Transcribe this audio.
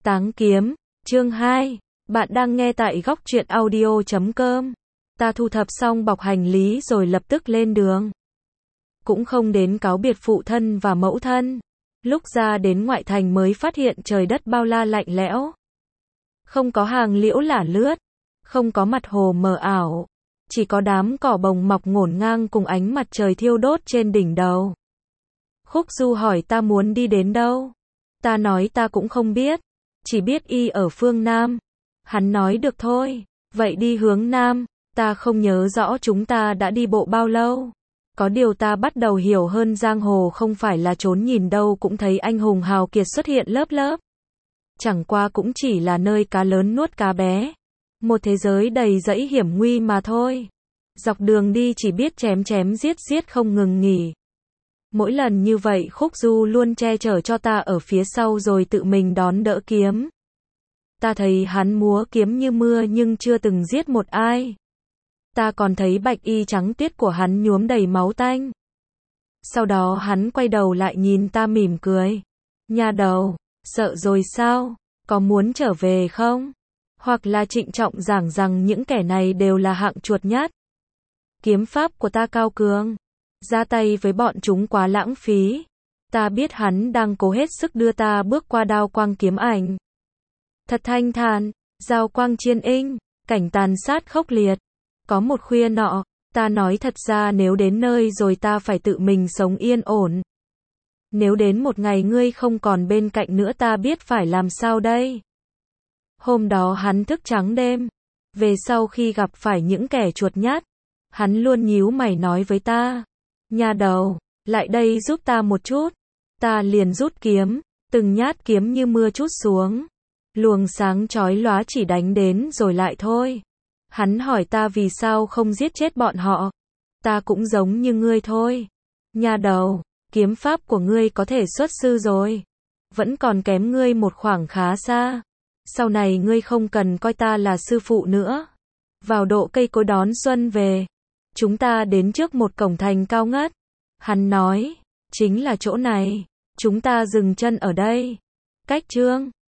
Táng kiếm, chương 2. Bạn đang nghe tại góc truyện audio.com. Ta thu thập xong bọc hành lý rồi lập tức lên đường. Cũng không đến cáo biệt phụ thân và mẫu thân. Lúc ra đến ngoại thành mới phát hiện trời đất bao la lạnh lẽo. Không có hàng liễu lả lướt, không có mặt hồ mờ ảo, chỉ có đám cỏ bồng mọc ngổn ngang cùng ánh mặt trời thiêu đốt trên đỉnh đầu. Khúc Du hỏi ta muốn đi đến đâu. Ta nói ta cũng không biết, chỉ biết y ở phương Nam. Hắn nói được thôi, vậy đi hướng Nam. Ta không nhớ rõ chúng ta đã đi bộ bao lâu. Có điều ta bắt đầu hiểu hơn, giang hồ không phải là chốn nhìn đâu cũng thấy anh hùng hào kiệt xuất hiện lớp lớp. Chẳng qua cũng chỉ là nơi cá lớn nuốt cá bé. Một thế giới đầy dẫy hiểm nguy mà thôi. Dọc đường đi chỉ biết chém chém giết giết không ngừng nghỉ. Mỗi lần như vậy Khúc Du luôn che chở cho ta ở phía sau rồi tự mình đón đỡ kiếm. Ta thấy hắn múa kiếm như mưa nhưng chưa từng giết một ai. Ta còn thấy bạch y trắng tiết của hắn nhuốm đầy máu tanh. Sau đó hắn quay đầu lại nhìn ta mỉm cười. Nha đầu, sợ rồi sao? Có muốn trở về không? Hoặc là trịnh trọng giảng rằng những kẻ này đều là hạng chuột nhát. Kiếm pháp của ta cao cường. Ra tay với bọn chúng quá lãng phí. Ta biết hắn đang cố hết sức đưa ta bước qua đao quang kiếm ảnh. Thật thanh thản, giao quang chiên inh, cảnh tàn sát khốc liệt. Có một khuya nọ, ta nói thật ra nếu đến nơi rồi ta phải tự mình sống yên ổn. Nếu đến một ngày ngươi không còn bên cạnh nữa ta biết phải làm sao đây. Hôm đó hắn thức trắng đêm. Về sau khi gặp phải những kẻ chuột nhát, hắn luôn nhíu mày nói với ta. Nha đầu, lại đây giúp ta một chút. Ta liền rút kiếm, từng nhát kiếm như mưa trút xuống. Luồng sáng chói lóa chỉ đánh đến rồi lại thôi. Hắn hỏi ta vì sao không giết chết bọn họ. Ta cũng giống như ngươi thôi. Nha đầu, kiếm pháp của ngươi có thể xuất sư rồi. Vẫn còn kém ngươi một khoảng khá xa. Sau này ngươi không cần coi ta là sư phụ nữa. Vào độ cây cối đón xuân về. Chúng ta đến trước một cổng thành cao ngất. Hắn nói, chính là chỗ này. Chúng ta dừng chân ở đây. Cách chương